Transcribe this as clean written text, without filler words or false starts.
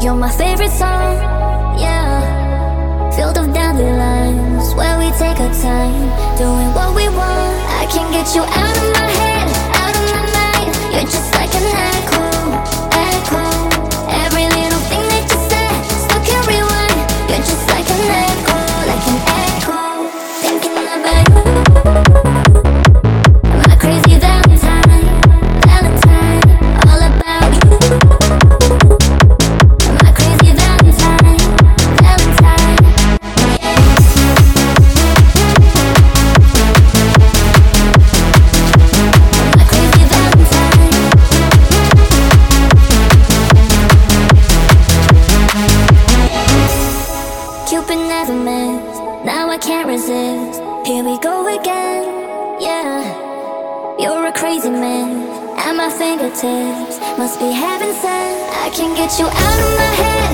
You're my favorite song, yeah. Filled of dandelions, where we take our time, doing what we want. I can't get you out of my head, out of my mind. You're just like an echo, echo. Every little thing that you said, still can rewind. You're just like an echo, like an echo. Thinking about you. My crazy Valentine, Valentine, all about you. My crazy Valentine, Valentine. My crazy Valentine. Cupid never missed, now I can't resist. Here we go again, yeah. You're a crazy man, at my fingertips. Must be heaven sent. I can't get you out of my head,